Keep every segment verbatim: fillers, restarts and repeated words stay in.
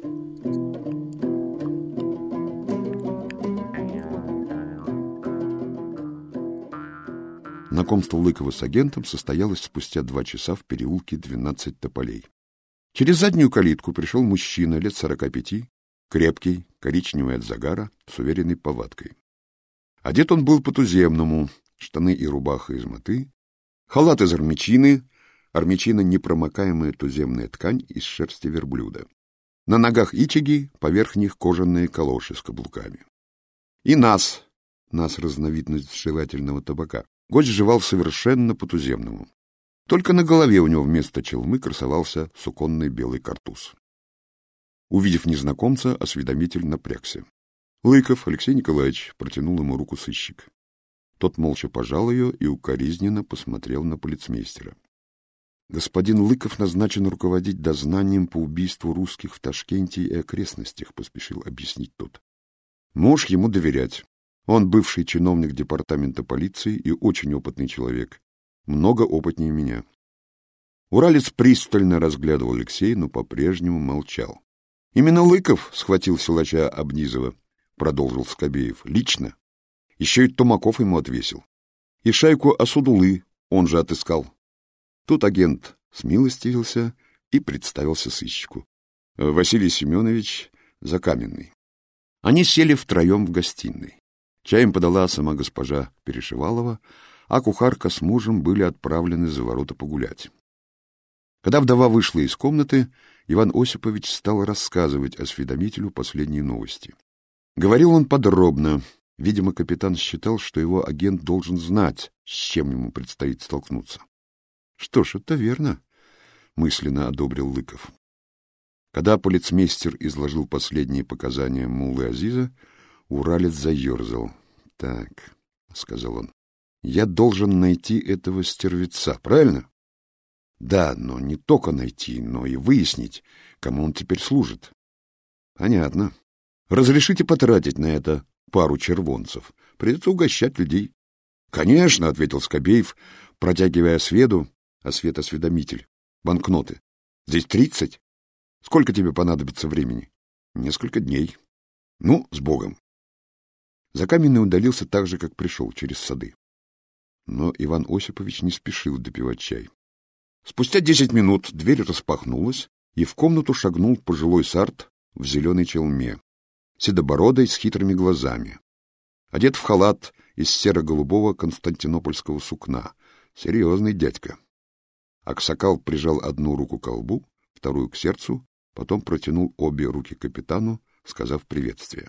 Знакомство Лыкова с агентом состоялось спустя два часа в переулке двенадцать тополей. Через заднюю калитку пришел мужчина лет сорока пяти, крепкий, коричневый от загара, с уверенной повадкой. Одет он был по-туземному, штаны и рубаха из моты, халат из армячины, армячина — непромокаемая туземная ткань из шерсти верблюда. На ногах ичиги, поверх них кожаные калоши с каблуками. И нас, нас разновидность жевательного табака, гость жевал совершенно по-туземному. Только на голове у него вместо челмы красовался суконный белый картуз. Увидев незнакомца, осведомитель напрягся. Лыков Алексей Николаевич протянул ему руку сыщик. Тот молча пожал ее и укоризненно посмотрел на полицмейстера. Господин Лыков назначен руководить дознанием по убийству русских в Ташкенте и окрестностях, поспешил объяснить тот. Можешь ему доверять. Он бывший чиновник департамента полиции и очень опытный человек. Много опытнее меня. Уралец пристально разглядывал Алексея, но по-прежнему молчал. Именно Лыков схватил силача Обнизова, продолжил Скобеев, лично. Еще и Тумаков ему отвесил. И шайку Асудулы он же отыскал. Тут агент смилостивился и представился сыщику. Василий Семенович Закаменный. Они сели втроем в гостиной. Чай им подала сама госпожа Перешивалова, а кухарка с мужем были отправлены за ворота погулять. Когда вдова вышла из комнаты, Иван Осипович стал рассказывать осведомителю последние новости. Говорил он подробно. Видимо, капитан считал, что его агент должен знать, с чем ему предстоит столкнуться. Что ж, это верно, мысленно одобрил Лыков. Когда полицмейстер изложил последние показания муллы Азиза, уралец заерзал. — Так, — сказал он, — я должен найти этого стервеца, правильно? — Да, но не только найти, но и выяснить, кому он теперь служит. — Понятно. Разрешите потратить на это пару червонцев. Придется угощать людей. — Конечно, — ответил Скобеев, протягивая Сведу, а Свет — осведомитель, банкноты. — Здесь тридцать. Сколько тебе понадобится времени? — Несколько дней. — Ну, с Богом. Закаменный удалился так же, как пришел, через сады. Но Иван Осипович не спешил допивать чай. Спустя десять минут дверь распахнулась, и в комнату шагнул пожилой сарт в зеленой челме, седобородый, с хитрыми глазами. Одет в халат из серо-голубого константинопольского сукна. Серьезный дядька. Аксакал прижал одну руку к колбу, вторую к сердцу, потом протянул обе руки капитану, сказав приветствие.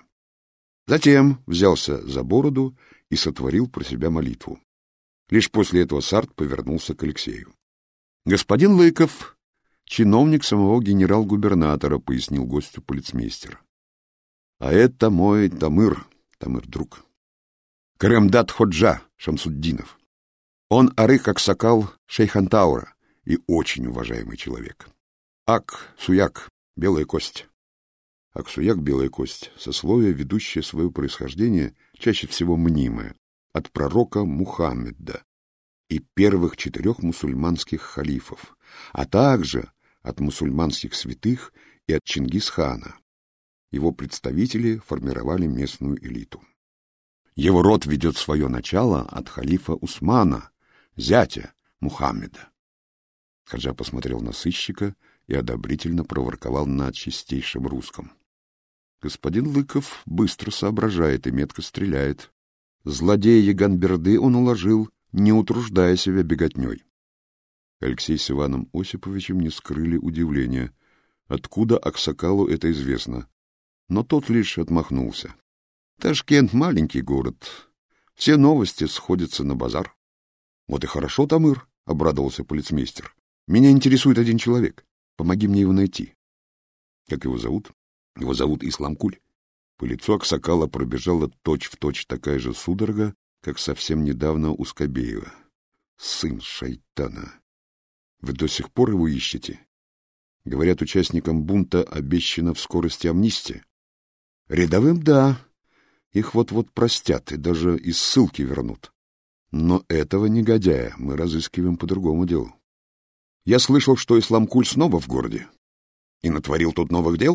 Затем взялся за бороду и сотворил про себя молитву. Лишь после этого сарт повернулся к Алексею. — Господин Лыков, чиновник самого генерал-губернатора, — пояснил гостю полицмейстер. — А это мой Тамыр, Тамыр друг. Каремдат Ходжа Шамсуддинов. Он арык Аксакал Шейхантаура и очень уважаемый человек. Ак-Суяк, белая кость. Ак-Суяк, белая кость, сословие, ведущее свое происхождение, чаще всего мнимое, от пророка Мухаммеда и первых четырех мусульманских халифов, а также от мусульманских святых и от Чингисхана. Его представители формировали местную элиту. Его род ведет свое начало от халифа Усмана, зятя Мухаммеда. Хаджа посмотрел на сыщика и одобрительно проворковал на чистейшем русском. Господин Лыков быстро соображает и метко стреляет. Злодея Еган-Берды он уложил, не утруждая себя беготней. Алексей с Иваном Осиповичем не скрыли удивления. Откуда Аксакалу это известно? Но тот лишь отмахнулся. Ташкент — маленький город. Все новости сходятся на базар. — Вот и хорошо, Тамыр, — обрадовался полицмейстер. — Меня интересует один человек. Помоги мне его найти. — Как его зовут? — Его зовут Исламкуль. По лицу Аксакала пробежала точь-в-точь такая же судорога, как совсем недавно у Скобеева. — Сын шайтана! Вы до сих пор его ищете? Говорят, участникам бунта обещана в скорости амнистия. — Рядовым — да. Их вот-вот простят и даже из ссылки вернут. Но этого негодяя мы разыскиваем по другому делу. Я слышал, что Исламкуль снова в городе. И натворил тут новых дел?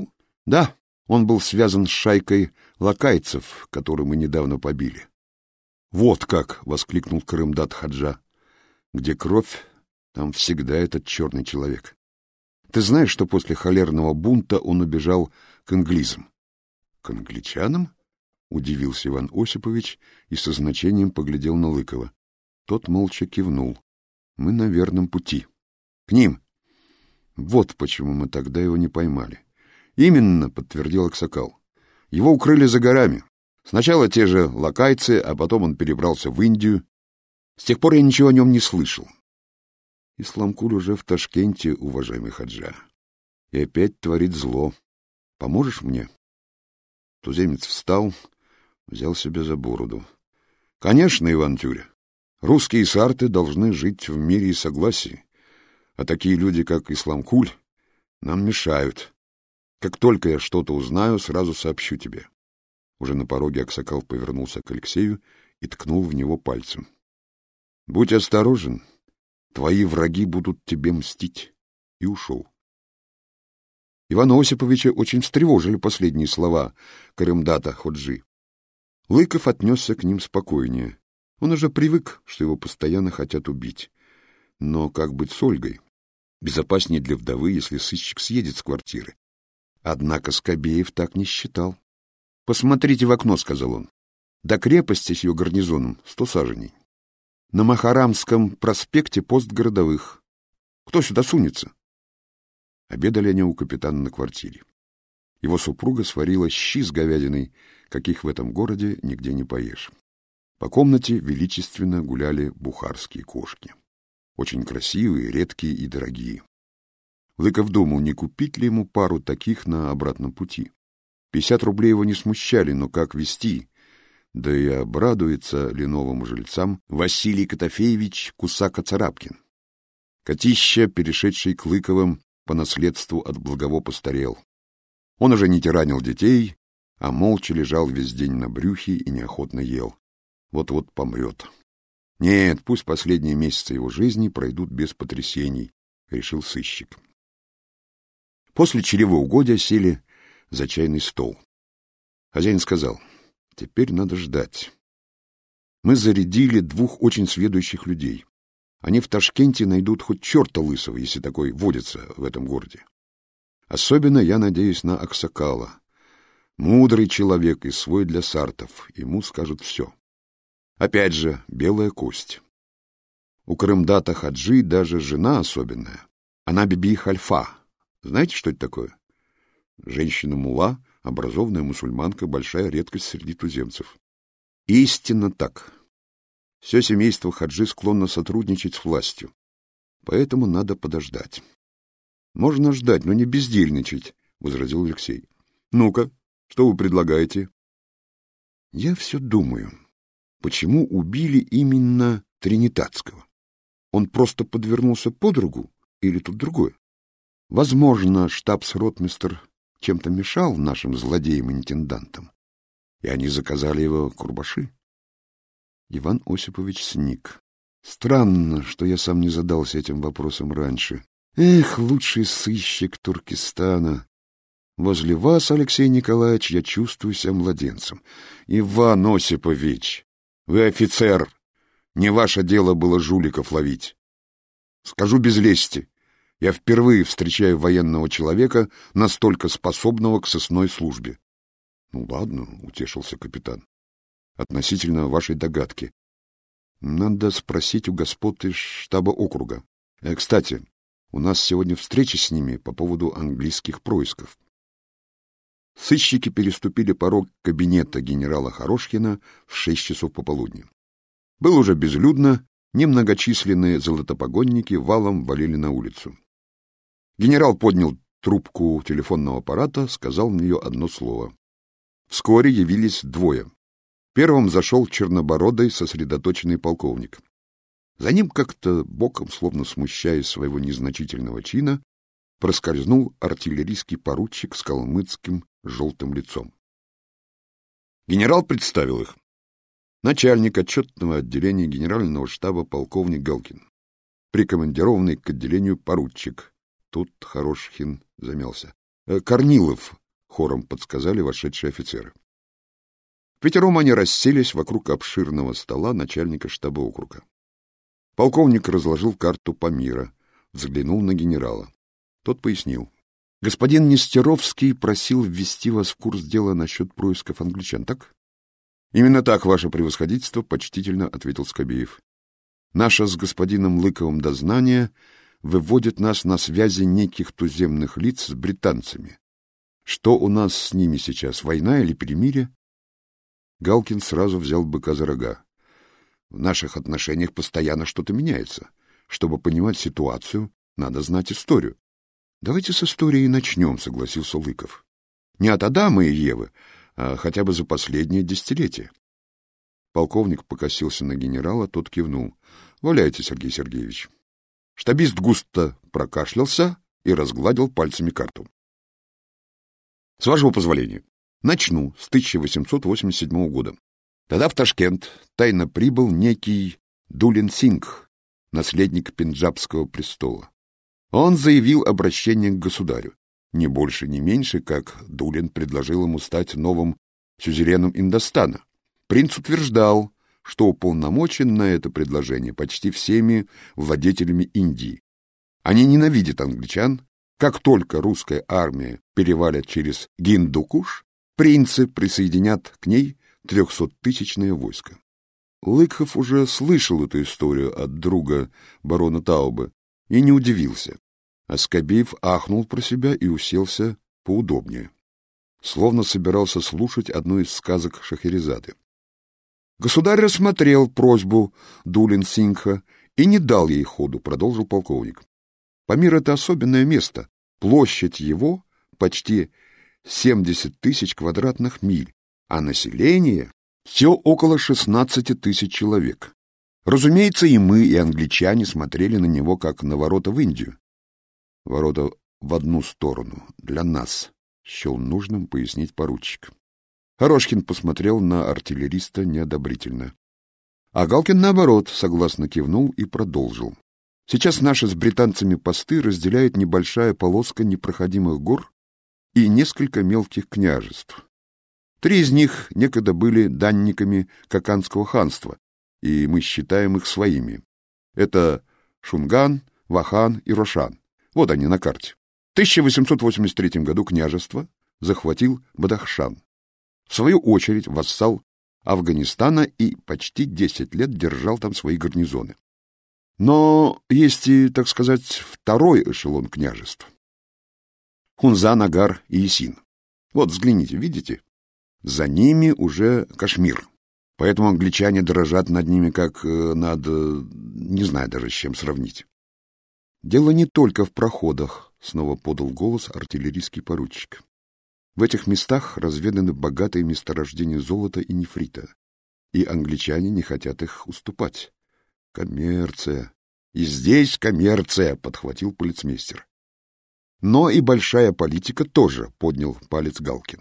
Да, он был связан с шайкой лакайцев, которую мы недавно побили. Вот как! — воскликнул Корымдат Хаджа. Где кровь, там всегда этот черный человек. Ты знаешь, что после холерного бунта он убежал к англизам? — К англичанам? — удивился Иван Осипович и со значением поглядел на Лыкова. Тот молча кивнул. — Мы на верном пути. — К ним. Вот почему мы тогда его не поймали. — Именно, — подтвердил Аксакал. — Его укрыли за горами. Сначала те же лакайцы, а потом он перебрался в Индию. С тех пор я ничего о нем не слышал. Исламкуль уже в Ташкенте, уважаемый Хаджа, и опять творит зло. Поможешь мне? Туземец встал, взял себя за бороду. — Конечно, Иван Тюря. Русские сарты должны жить в мире и согласии, а такие люди, как Исламкуль, нам мешают. Как только я что-то узнаю, сразу сообщу тебе. Уже на пороге Аксакал повернулся к Алексею и ткнул в него пальцем. — Будь осторожен, твои враги будут тебе мстить. И ушел. Ивана Осиповича очень встревожили последние слова Корымдата Ходжи. Лыков отнесся к ним спокойнее. Он уже привык, что его постоянно хотят убить. Но как быть с Ольгой? Безопаснее для вдовы, если сыщик съедет с квартиры. Однако Скобеев так не считал. — Посмотрите в окно, — сказал он. — До крепости с ее гарнизоном сто саженей. На Махарамском проспекте пост городовых. Кто сюда сунется? Обедали они у капитана на квартире. Его супруга сварила щи с говядиной, каких в этом городе нигде не поешь. По комнате величественно гуляли бухарские кошки. Очень красивые, редкие и дорогие. Лыков думал, не купить ли ему пару таких на обратном пути. Пятьдесят рублей его не смущали, но как везти? Да и обрадуется ли новым жильцам Василий Котофеевич Кусака-Царапкин. Котища, перешедший к Лыковым, по наследству от Благово постарел. Он уже не тиранил детей, а молча лежал весь день на брюхе и неохотно ел. Вот-вот помрет. Нет, пусть последние месяцы его жизни пройдут без потрясений, решил сыщик. После чревоугодия сели за чайный стол. Хозяин сказал: теперь надо ждать. Мы зарядили двух очень сведущих людей. Они в Ташкенте найдут хоть черта лысого, если такой водится в этом городе. Особенно я надеюсь на Аксакала. Мудрый человек и свой для сартов. Ему скажут все. Опять же, белая кость. У Корымдата Хаджи даже жена особенная. Она Биби Хальфа. Знаете, что это такое? Женщина-мулла, образованная мусульманка, большая редкость среди туземцев. Истинно так. Все семейство Хаджи склонно сотрудничать с властью. Поэтому надо подождать. Можно ждать, но не бездельничать, — возразил Алексей. Ну-ка, что вы предлагаете? Я все думаю, почему убили именно Тринитатского? Он просто подвернулся под руку или тут другое? Возможно, штабс-ротмистр чем-то мешал нашим злодеям-интендантам, и они заказали его курбаши. Иван Осипович сник. Странно, что я сам не задался этим вопросом раньше. Эх, лучший сыщик Туркестана! Возле вас, Алексей Николаевич, я чувствую себя младенцем. Иван Осипович, вы офицер. Не ваше дело было жуликов ловить. Скажу без лести, я впервые встречаю военного человека, настолько способного к сыскной службе. — Ну ладно, — утешился капитан. — Относительно вашей догадки. Надо спросить у господ из штаба округа. Э, кстати, у нас сегодня встреча с ними по поводу английских происков. Сыщики переступили порог кабинета генерала Хорошкина в шесть часов пополудни. Было уже безлюдно, немногочисленные золотопогонники валом валили на улицу. Генерал поднял трубку телефонного аппарата, сказал в нее одно слово. Вскоре явились двое. Первым зашел чернобородый, сосредоточенный полковник. За ним как-то боком, словно смущаясь своего незначительного чина, проскользнул артиллерийский поручик с калмыцким желтым лицом. Генерал представил их. Начальник отчетного отделения генерального штаба полковник Галкин, прикомандированный к отделению поручик. Тут Хорошкин замялся. Корнилов, — хором подсказали вошедшие офицеры. Впятером они расселись вокруг обширного стола начальника штаба округа. Полковник разложил карту Памира, взглянул на генерала. Тот пояснил. — Господин Нестеровский просил ввести вас в курс дела насчет происков англичан, так? — Именно так, ваше превосходительство, — почтительно ответил Скобеев. — Наше с господином Лыковым дознание выводит нас на связи неких туземных лиц с британцами. Что у нас с ними сейчас, война или перемирие? Галкин сразу взял быка за рога. В наших отношениях постоянно что-то меняется. Чтобы понимать ситуацию, надо знать историю. — Давайте с истории начнем, — согласился Лыков. — Не от Адама и Евы, а хотя бы за последнее десятилетие. Полковник покосился на генерала, тот кивнул. — Валяйте, Сергей Сергеевич. Штабист густо прокашлялся и разгладил пальцами карту. — С вашего позволения, начну с тысяча восемьсот восемьдесят седьмого года. Тогда в Ташкент тайно прибыл некий Дулин Сингх, наследник Пенджабского престола. Он заявил обращение к государю. Не больше, ни меньше, как Дулин предложил ему стать новым сюзереном Индостана. Принц утверждал, что уполномочен на это предложение почти всеми владетелями Индии. Они ненавидят англичан. Как только русская армия перевалит через Гиндукуш, принцы присоединят к ней трехсоттысячное войско. Лыков уже слышал эту историю от друга барона Таубе и не удивился. А Скобеев ахнул про себя и уселся поудобнее, словно собирался слушать одну из сказок Шахерезады. Государь рассмотрел просьбу Дулин Сингха и не дал ей ходу, продолжил полковник. Памир — это особенное место. Площадь его почти семьдесят тысяч квадратных миль, а население все около шестнадцати тысяч человек. Разумеется, и мы, и англичане смотрели на него, как на ворота в Индию. Ворота в одну сторону, для нас, счел нужным пояснить поручик. Хорошкин посмотрел на артиллериста неодобрительно. А Галкин, наоборот, согласно кивнул и продолжил. Сейчас наши с британцами посты разделяет небольшая полоска непроходимых гор и несколько мелких княжеств. Три из них некогда были данниками Каканского ханства, и мы считаем их своими. Это Шунган, Вахан и Рошан. Вот они на карте. В тысяча восемьсот восемьдесят третьем году княжество захватил Бадахшан. В свою очередь вассал Афганистана и почти десять лет держал там свои гарнизоны. Но есть и, так сказать, второй эшелон княжеств. Хунза, Нагар и Ясин. Вот, взгляните, видите? За ними уже Кашмир. Поэтому англичане дрожат над ними, как над... не знаю даже, с чем сравнить. Дело не только в проходах, снова подал голос артиллерийский поручик. В этих местах разведаны богатые месторождения золота и нефрита, и англичане не хотят их уступать. Коммерция. И здесь коммерция, подхватил полицмейстер. Но и большая политика тоже, поднял палец Галкин.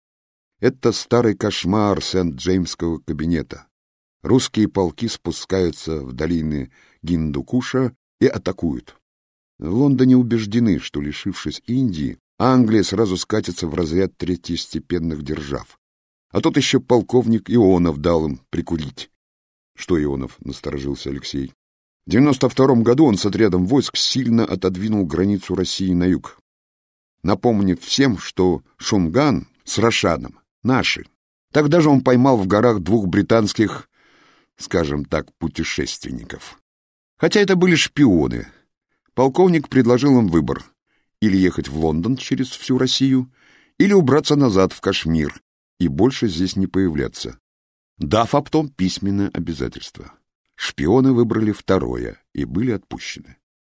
Это старый кошмар Сент-Джеймского кабинета. Русские полки спускаются в долины Гиндукуша и атакуют. В Лондоне убеждены, что, лишившись Индии, Англия сразу скатится в разряд третьестепенных держав. А тут еще полковник Ионов дал им прикурить. — Что Ионов? — насторожился Алексей. В девяносто втором году он с отрядом войск сильно отодвинул границу России на юг, напомнив всем, что Шунган с Рошаном наши. Тогда же он поймал в горах двух британских, скажем так, путешественников. Хотя это были шпионы. Полковник предложил им выбор: или ехать в Лондон через всю Россию, или убраться назад в Кашмир и больше здесь не появляться, дав оптом письменное обязательство. Шпионы выбрали второе и были отпущены.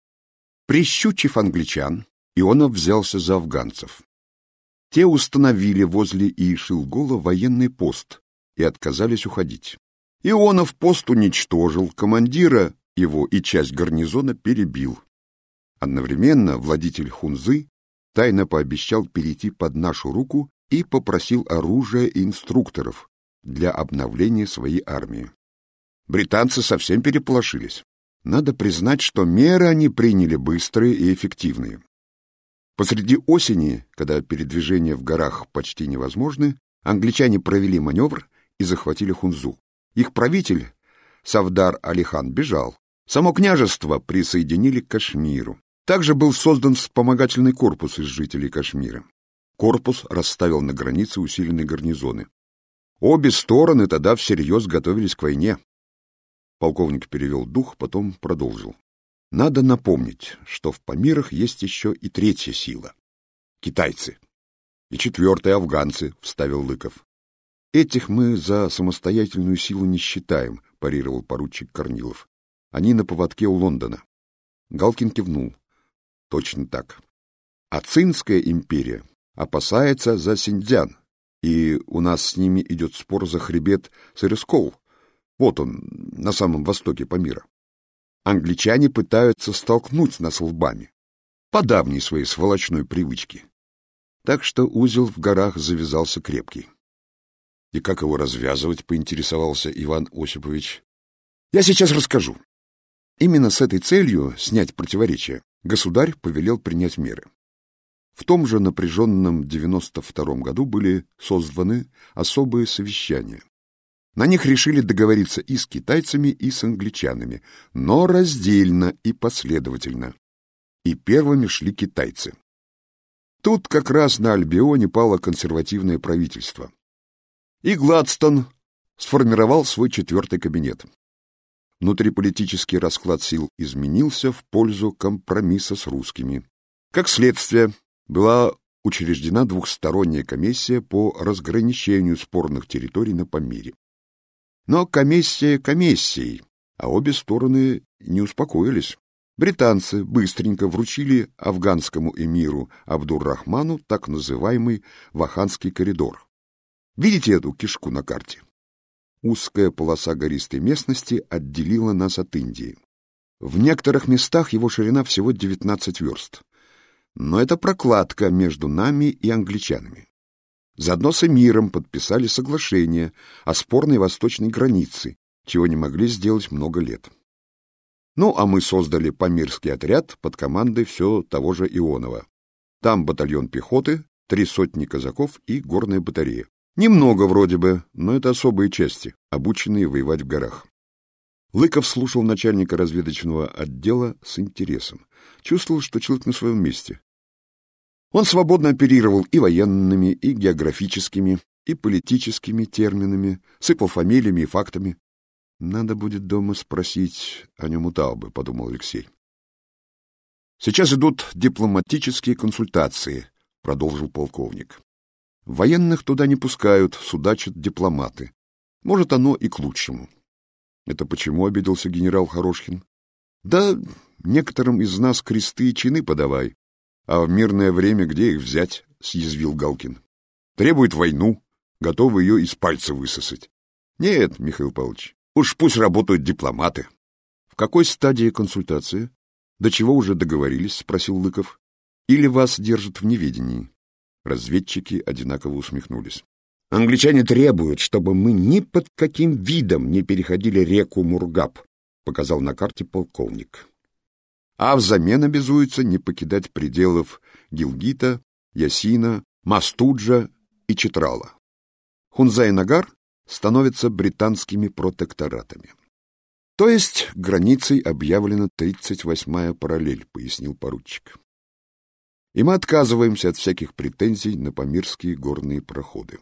Прищучив англичан, Ионов взялся за афганцев. Те установили возле Иишилгола военный пост и отказались уходить. Ионов пост уничтожил, командира его и часть гарнизона перебил. Одновременно владетель Хунзы тайно пообещал перейти под нашу руку и попросил оружия и инструкторов для обновления своей армии. Британцы совсем переполошились. Надо признать, что меры они приняли быстрые и эффективные. Посреди осени, когда передвижения в горах почти невозможны, англичане провели маневр и захватили Хунзу. Их правитель, Савдар Али-хан, бежал. Само княжество присоединили к Кашмиру. Также был создан вспомогательный корпус из жителей Кашмира. Корпус расставил на границе усиленные гарнизоны. Обе стороны тогда всерьез готовились к войне. Полковник перевел дух, потом продолжил. Надо напомнить, что в Памирах есть еще и третья сила — китайцы. И четвертая — афганцы, — вставил Лыков. Этих мы за самостоятельную силу не считаем, — парировал поручик Корнилов. Они на поводке у Лондона. Галкин кивнул. Точно так. А Цинская империя опасается за Синьцзян, и у нас с ними идет спор за хребет Сырыскол. Вот он, на самом востоке Памира. Англичане пытаются столкнуть нас лбами, по давней своей сволочной привычке. Так что узел в горах завязался крепкий. И как его развязывать, поинтересовался Иван Осипович. Я сейчас расскажу. Именно с этой целью снять противоречия государь повелел принять меры. В том же напряженном девяносто втором году были созваны особые совещания. На них решили договориться и с китайцами, и с англичанами, но раздельно и последовательно. И первыми шли китайцы. Тут как раз на Альбионе пало консервативное правительство. И Гладстон сформировал свой четвертый кабинет. Внутриполитический расклад сил изменился в пользу компромисса с русскими. Как следствие, была учреждена двухсторонняя комиссия по разграничению спорных территорий на Памире. Но комиссия комиссией, а обе стороны не успокоились. Британцы быстренько вручили афганскому эмиру Абдур-Рахману так называемый Ваханский коридор. Видите эту кишку на карте? Узкая полоса гористой местности отделила нас от Индии. В некоторых местах его ширина всего девятнадцать верст. Но это прокладка между нами и англичанами. Заодно с эмиром подписали соглашение о спорной восточной границе, чего не могли сделать много лет. Ну, а мы создали памирский отряд под командой все того же Ионова. Там батальон пехоты, три сотни казаков и горная батарея. Немного вроде бы, но это особые части, обученные воевать в горах. Лыков слушал начальника разведочного отдела с интересом. Чувствовал, что человек на своем месте. Он свободно оперировал и военными, и географическими, и политическими терминами, сыпал фамилиями и фактами. «Надо будет дома спросить о нем у Таубы», — подумал Алексей. «Сейчас идут дипломатические консультации», — продолжил полковник. «Военных туда не пускают, судачат дипломаты. Может, оно и к лучшему». «Это почему?» — обиделся генерал Хорошкин. «Да некоторым из нас кресты и чины подавай. А в мирное время где их взять?» — съязвил Галкин. «Требует войну, готовы ее из пальца высосать». «Нет, Михаил Павлович, уж пусть работают дипломаты». «В какой стадии консультации? До чего уже договорились?» — спросил Лыков. «Или вас держат в неведении?» Разведчики одинаково усмехнулись. «Англичане требуют, чтобы мы ни под каким видом не переходили реку Мургаб», — показал на карте полковник. «А взамен обязуются не покидать пределов Гилгита, Ясина, Мастуджа и Читрала. Хунза и Нагар становятся британскими протекторатами». «То есть границей объявлена тридцать восьмая параллель», — пояснил поручик. «И мы отказываемся от всяких претензий на памирские горные проходы».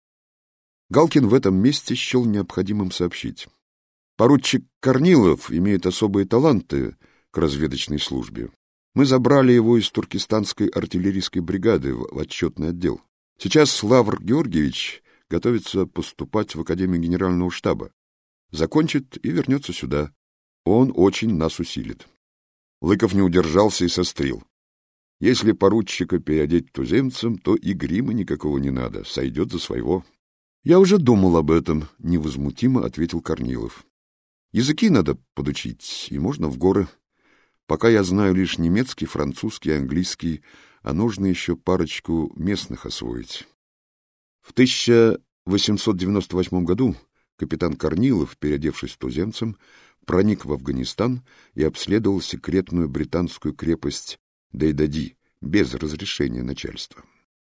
Галкин в этом месте счел необходимым сообщить. Поручик Корнилов имеет особые таланты к разведочной службе. Мы забрали его из туркестанской артиллерийской бригады в отчетный отдел. Сейчас Лавр Георгиевич готовится поступать в Академию Генерального штаба. Закончит и вернется сюда. Он очень нас усилит. Лыков не удержался и сострил. Если поручика переодеть туземцем, то и грима никакого не надо, сойдет за своего. «Я уже думал об этом», — невозмутимо ответил Корнилов. «Языки надо подучить, и можно в горы. Пока я знаю лишь немецкий, французский, английский, а нужно еще парочку местных освоить». В тысяча восемьсот девяносто восьмом году капитан Корнилов, переодевшись туземцем, проник в Афганистан и обследовал секретную британскую крепость Дейдади, без разрешения начальства.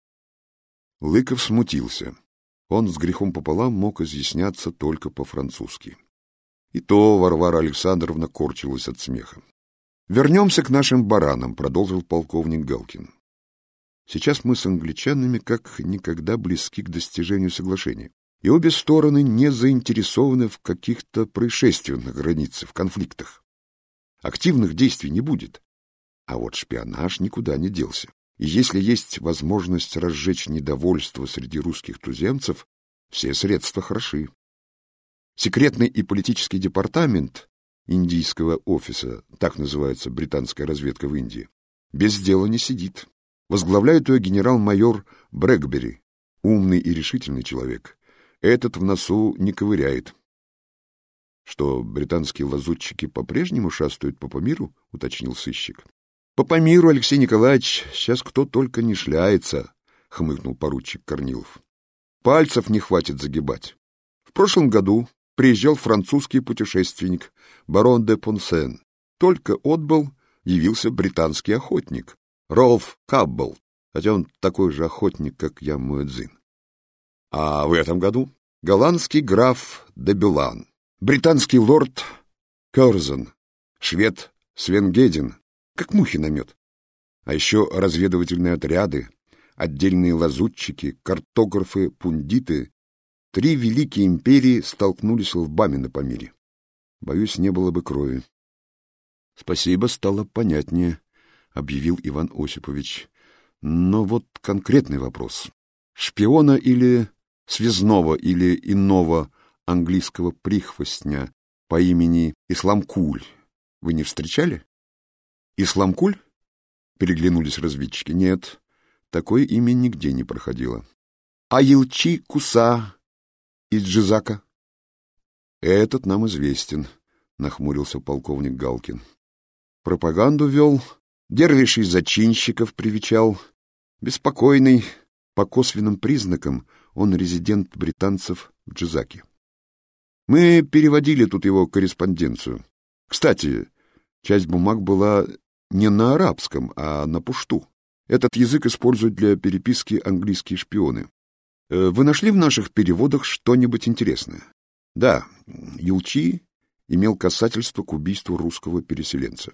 Лыков смутился. Он с грехом пополам мог изъясняться только по-французски. И то Варвара Александровна корчилась от смеха. «Вернемся к нашим баранам», — продолжил полковник Галкин. «Сейчас мы с англичанами как никогда близки к достижению соглашения, и обе стороны не заинтересованы в каких-то происшествиях на границе, в конфликтах. Активных действий не будет, а вот шпионаж никуда не делся. И если есть возможность разжечь недовольство среди русских туземцев, все средства хороши. Секретный и политический департамент индийского офиса, так называется британская разведка в Индии, без дела не сидит. Возглавляет ее генерал-майор Брэкбери, умный и решительный человек. Этот в носу не ковыряет. Что, британские лазутчики по-прежнему шастают по Памиру, уточнил сыщик. По Памиру, Алексей Николаевич, сейчас кто только не шляется, хмыкнул поручик Корнилов. Пальцев не хватит загибать. В прошлом году приезжал французский путешественник барон де Понсен. Только отбыл, явился британский охотник Ролф Каббл, хотя он такой же охотник, как я, Муэдзин. А в этом году голландский граф де Бюлан, британский лорд Кёрзен, швед Свенгеден, как мухи на мед. А еще разведывательные отряды, отдельные лазутчики, картографы, пундиты. Три великие империи столкнулись лбами на Памире. Боюсь, не было бы крови. — Спасибо, стало понятнее, — объявил Иван Осипович. — Но вот конкретный вопрос. Шпиона или связного или иного английского прихвостня по имени Исламкуль вы не встречали? — Исламкуль? — переглянулись разведчики. — Нет, такое имя нигде не проходило. — А Елчи Куса из Джизака? — Этот нам известен, — нахмурился полковник Галкин. Пропаганду вел, дервишей зачинщиков привечал. Беспокойный, по косвенным признакам, он резидент британцев в Джизаке. Мы переводили тут его корреспонденцию. Кстати, часть бумаг была не на арабском, а на пушту. Этот язык используют для переписки английские шпионы. Вы нашли в наших переводах что-нибудь интересное? Да, Елчи имел касательство к убийству русского переселенца.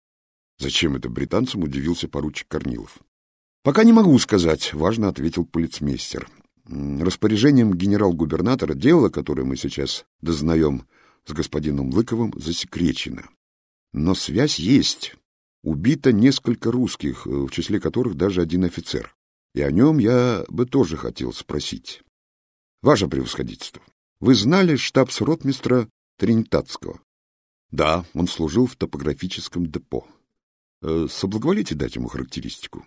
Зачем это британцам, удивился поручик Корнилов. Пока не могу сказать, важно ответил полицмейстер. Распоряжением генерал-губернатора дело, которое мы сейчас дознаем с господином Лыковым, засекречено. Но связь есть. Убито несколько русских, в числе которых даже один офицер. И о нем я бы тоже хотел спросить. Ваше превосходительство, вы знали штабс-ротмистра Тринитатского? Да, он служил в топографическом депо. Э, соблаговолите дать ему характеристику?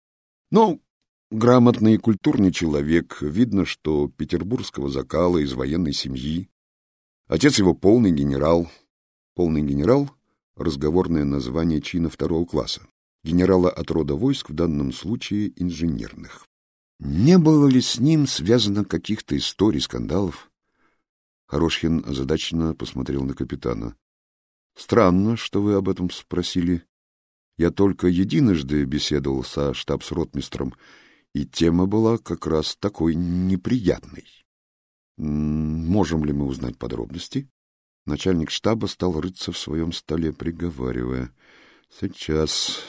Ну, грамотный и культурный человек. Видно, что петербургского закала, из военной семьи. Отец его полный генерал. Полный генерал — разговорное название чина второго класса. Генерала от рода войск, в данном случае инженерных. Не было ли с ним связано каких-то историй, скандалов? Хорошкин озадаченно посмотрел на капитана. Странно, что вы об этом спросили. Я только единожды беседовал со штабс-ротмистром, и тема была как раз такой неприятной. Можем ли мы узнать подробности? Начальник штаба стал рыться в своем столе, приговаривая. Сейчас...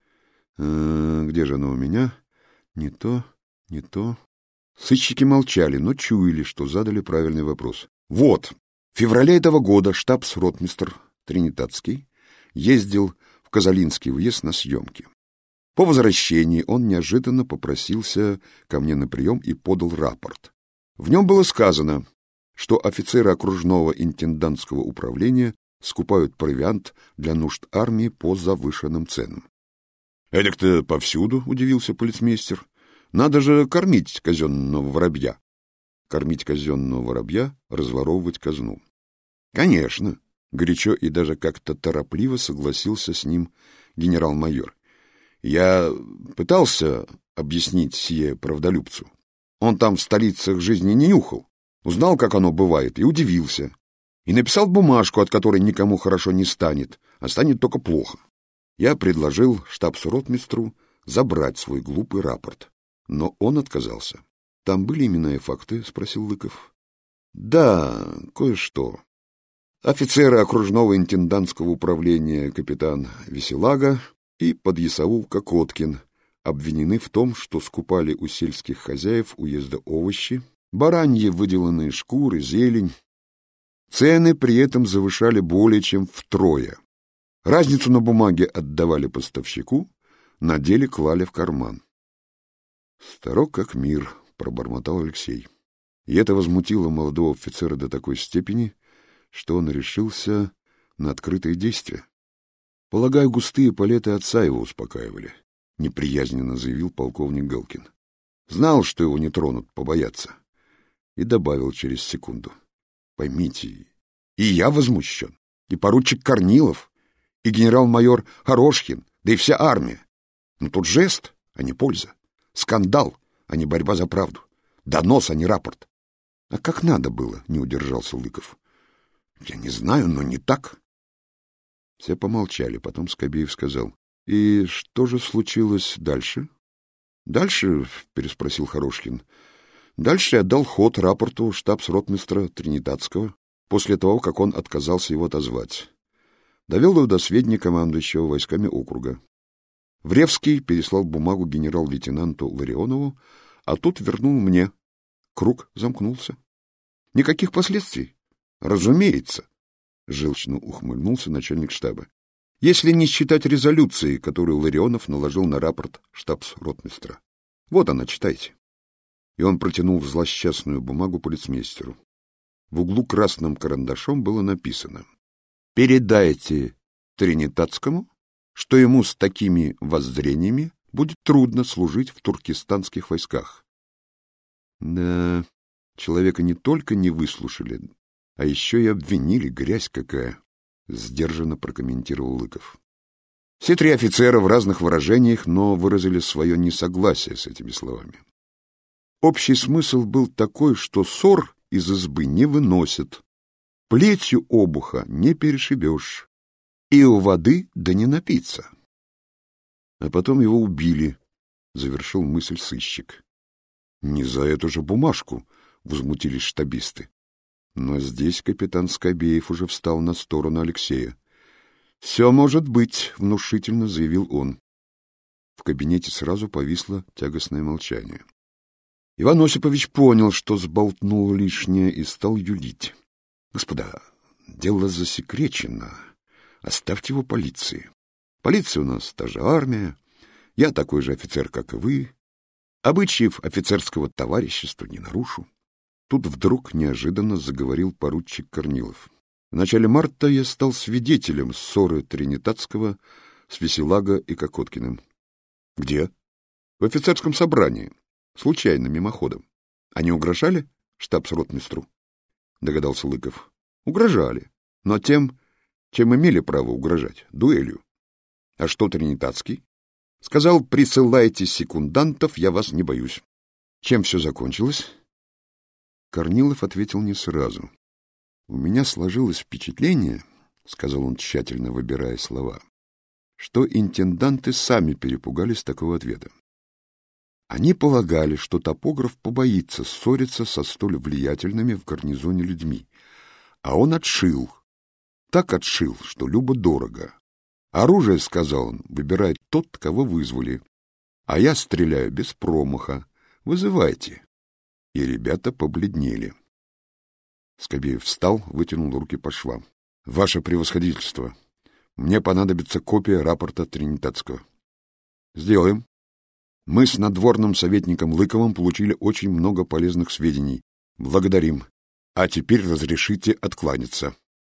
Э, где же оно у меня? Не то, не то. Сыщики молчали, но чуяли, что задали правильный вопрос. Вот, в феврале этого года штабс-ротмистр Тринитатский ездил в Казалинский уезд на съемки. По возвращении он неожиданно попросился ко мне на прием и подал рапорт. В нем было сказано, что офицеры окружного интендантского управления скупают провиант для нужд армии по завышенным ценам. — Эдак-то повсюду, — удивился полицмейстер. — Надо же кормить казенного воробья. Кормить казенного воробья, разворовывать казну. — Конечно, — горячо и даже как-то торопливо согласился с ним генерал-майор. Я пытался объяснить сие правдолюбцу. Он там в столицах жизни не нюхал, узнал, как оно бывает, и удивился. И написал бумажку, от которой никому хорошо не станет, а станет только плохо. Я предложил штабс-ротмистру забрать свой глупый рапорт. Но он отказался. — Там были имена и факты? — спросил Лыков. — Да, кое-что. Офицеры окружного интендантского управления капитан Веселага и подъясаул Кокоткин обвинены в том, что скупали у сельских хозяев уезда овощи, бараньи выделанные шкуры, зелень. Цены при этом завышали более чем втрое. Разницу на бумаге отдавали поставщику, на деле клали в карман. «Старок как мир», — пробормотал Алексей. И это возмутило молодого офицера до такой степени, что он решился на открытые действия. Полагаю, густые палеты отца его успокаивали, — неприязненно заявил полковник Галкин. Знал, что его не тронут, побоятся. И добавил через секунду. Поймите, и я возмущен, и поручик Корнилов, и генерал-майор Горошкин, да и вся армия. Но тут жест, а не польза. Скандал, а не борьба за правду. Донос, а не рапорт. А как надо было, не удержался Лыков. Я не знаю, но не так. Все помолчали, потом Скобеев сказал. И что же случилось дальше? Дальше, переспросил Горошкин. Дальше я дал ход рапорту штабс-ротмистра Тринитатского после того, как он отказался его отозвать. Довел его до сведения командующего войсками округа. Вревский переслал бумагу генерал-лейтенанту Ларионову, а тот вернул мне. Круг замкнулся. Никаких последствий. Разумеется, желчно ухмыльнулся начальник штаба. Если не считать резолюции, которую Ларионов наложил на рапорт штабс-ротмистра. Вот она, читайте. И он протянул злосчастную бумагу полицмейстеру. В углу красным карандашом было написано: «Передайте Тринитатскому, что ему с такими воззрениями будет трудно служить в туркестанских войсках». Да, человека не только не выслушали, а еще и обвинили, грязь какая, — сдержанно прокомментировал Лыков. Все три офицера в разных выражениях, но выразили свое несогласие с этими словами. Общий смысл был такой, что ссор из избы не выносят, плетью обуха не перешибешь, и у воды да не напиться. А потом его убили, — завершил мысль сыщик. Не за эту же бумажку, — возмутились штабисты. Но здесь капитан Скобеев уже встал на сторону Алексея. — Все может быть, — внушительно заявил он. В кабинете сразу повисло тягостное молчание. Иван Осипович понял, что сболтнул лишнее, и стал юлить. — Господа, дело засекречено. Оставьте его полиции. Полиция у нас та же армия. Я такой же офицер, как и вы. Обычаев офицерского товарищества не нарушу. Тут вдруг неожиданно заговорил поручик Корнилов. В начале марта я стал свидетелем ссоры Тринитатского с Веселаго и Кокоткиным. — Где? — В офицерском собрании. Случайно, мимоходом. — Они угрожали штабс-ротмистру? — догадался Лыков. — Угрожали, но тем, чем имели право угрожать, дуэлью. — А что Тринитатский? — Сказал: присылайте секундантов, я вас не боюсь. Чем все закончилось? Корнилов ответил не сразу. — У меня сложилось впечатление, — сказал он, тщательно выбирая слова, — что интенданты сами перепугались такого ответа. Они полагали, что топограф побоится ссориться со столь влиятельными в гарнизоне людьми, а он отшил. Так отшил, что любо-дорого. Оружие, сказал он, выбирает тот, кого вызвали, а я стреляю без промаха. Вызывайте. И ребята побледнели. Скобеев встал, вытянул руки по швам. — Ваше превосходительство, мне понадобится копия рапорта Тринитатского. — Сделаем. Мы с надворным советником Лыковым получили очень много полезных сведений. Благодарим. А теперь разрешите откланяться.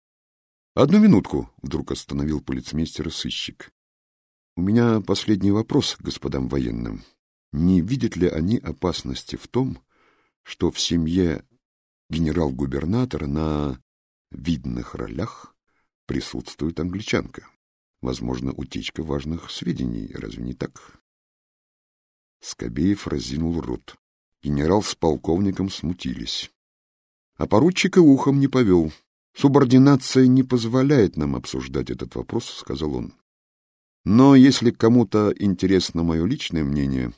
— Одну минутку, — вдруг остановил полицмейстера сыщик. — У меня последний вопрос к господам военным. Не видят ли они опасности в том, что в семье генерал-губернатора на видных ролях присутствует англичанка? Возможно, утечка важных сведений, разве не так? Скобеев разинул рот. Генерал с полковником смутились. А поручик и ухом не повел. — Субординация не позволяет нам обсуждать этот вопрос, — сказал он. Но если кому-то интересно мое личное мнение,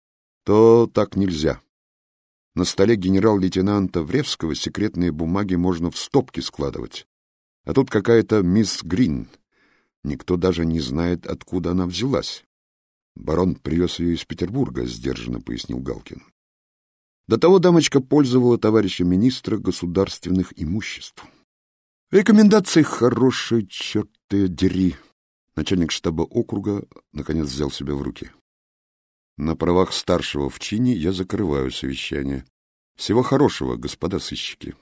то так нельзя. На столе генерал-лейтенанта Вревского секретные бумаги можно в стопки складывать. А тут какая-то мисс Грин. Никто даже не знает, откуда она взялась. Барон привез ее из Петербурга, — сдержанно пояснил Галкин. До того дамочка пользовала товарища министра государственных имуществ. Рекомендации хорошие, черт ты дери. Начальник штаба округа наконец взял себя в руки. На правах старшего в чине я закрываю совещание. Всего хорошего, господа сыщики.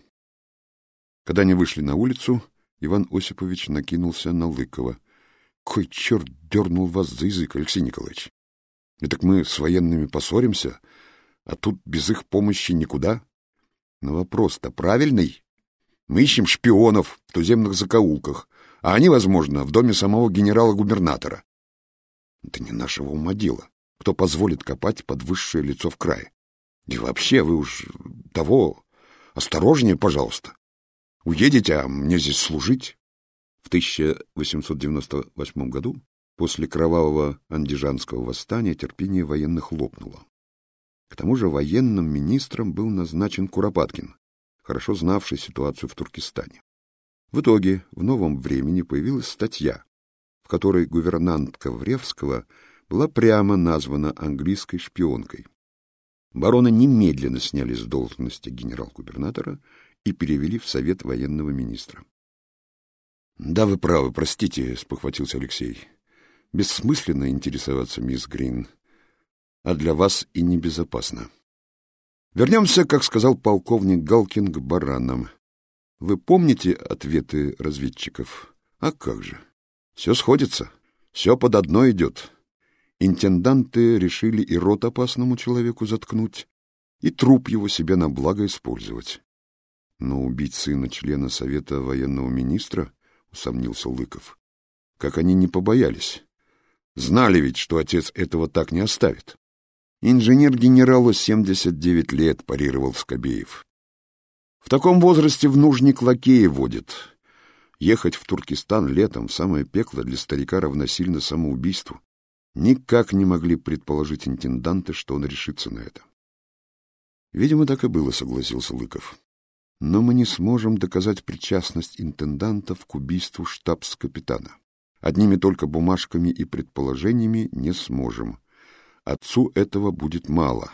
Когда они вышли на улицу, Иван Осипович накинулся на Лыкова. — Кой черт дернул вас за язык, Алексей Николаевич? И так мы с военными поссоримся, а тут без их помощи никуда. Но вопрос-то правильный. Мы ищем шпионов в туземных закоулках, а они, возможно, в доме самого генерала-губернатора. Это не нашего ума дело. Кто позволит копать под высшее лицо в крае? И вообще, вы уж того осторожнее, пожалуйста. Уедете, а мне здесь служить. В тысяча восемьсот девяносто восьмом году, после кровавого андижанского восстания, терпение военных лопнуло. К тому же военным министром был назначен Куропаткин, хорошо знавший ситуацию в Туркестане. В итоге в «Новом времени» появилась статья, в которой гувернантка Вревского была прямо названа английской шпионкой. Барона немедленно сняли с должности генерал-губернатора и перевели в совет военного министра. — Да, вы правы, простите, — спохватился Алексей. — Бессмысленно интересоваться мисс Грин, а для вас и небезопасно. Вернемся, как сказал полковник Галкин, к баранам. Вы помните ответы разведчиков? А как же? Все сходится, все под одно идет. Интенданты решили и рот опасному человеку заткнуть, и труп его себе на благо использовать. Но убить сына члена Совета военного министра, — усомнился Лыков, — как они не побоялись. Знали ведь, что отец этого так не оставит. Инженер-генералу семьдесят девять лет, — парировал Скобеев. В таком возрасте в нужник лакея водит. Ехать в Туркестан летом в самое пекло для старика равносильно самоубийству. Никак не могли предположить интенданты, что он решится на это. Видимо, так и было, — согласился Лыков. Но мы не сможем доказать причастность интендантов к убийству штабс-капитана. Одними только бумажками и предположениями не сможем. Отцу этого будет мало.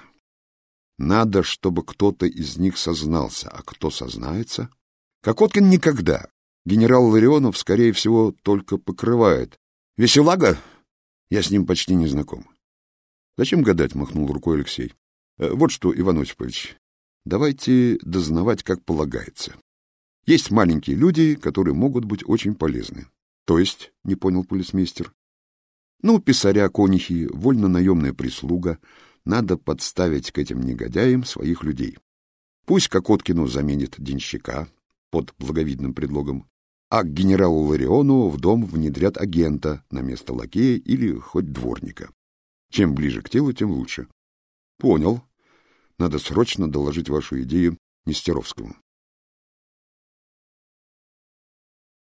Надо, чтобы кто-то из них сознался. А кто сознается? Кокоткин никогда. Генерал Ларионов, скорее всего, только покрывает. Веселага? Я с ним почти не знаком. Зачем гадать, — махнул рукой Алексей. Вот что, Иван Осипович, давайте дознавать, как полагается. Есть маленькие люди, которые могут быть очень полезны. То есть, — не понял полицмейстер, — ну, писаря, конюхи, вольно-наемная прислуга. Надо подставить к этим негодяям своих людей. Пусть Кокоткину заменит денщика под благовидным предлогом, а к генералу Ларионову в дом внедрят агента на место лакея или хоть дворника. Чем ближе к телу, тем лучше. Понял. Надо срочно доложить вашу идею Нестеровскому.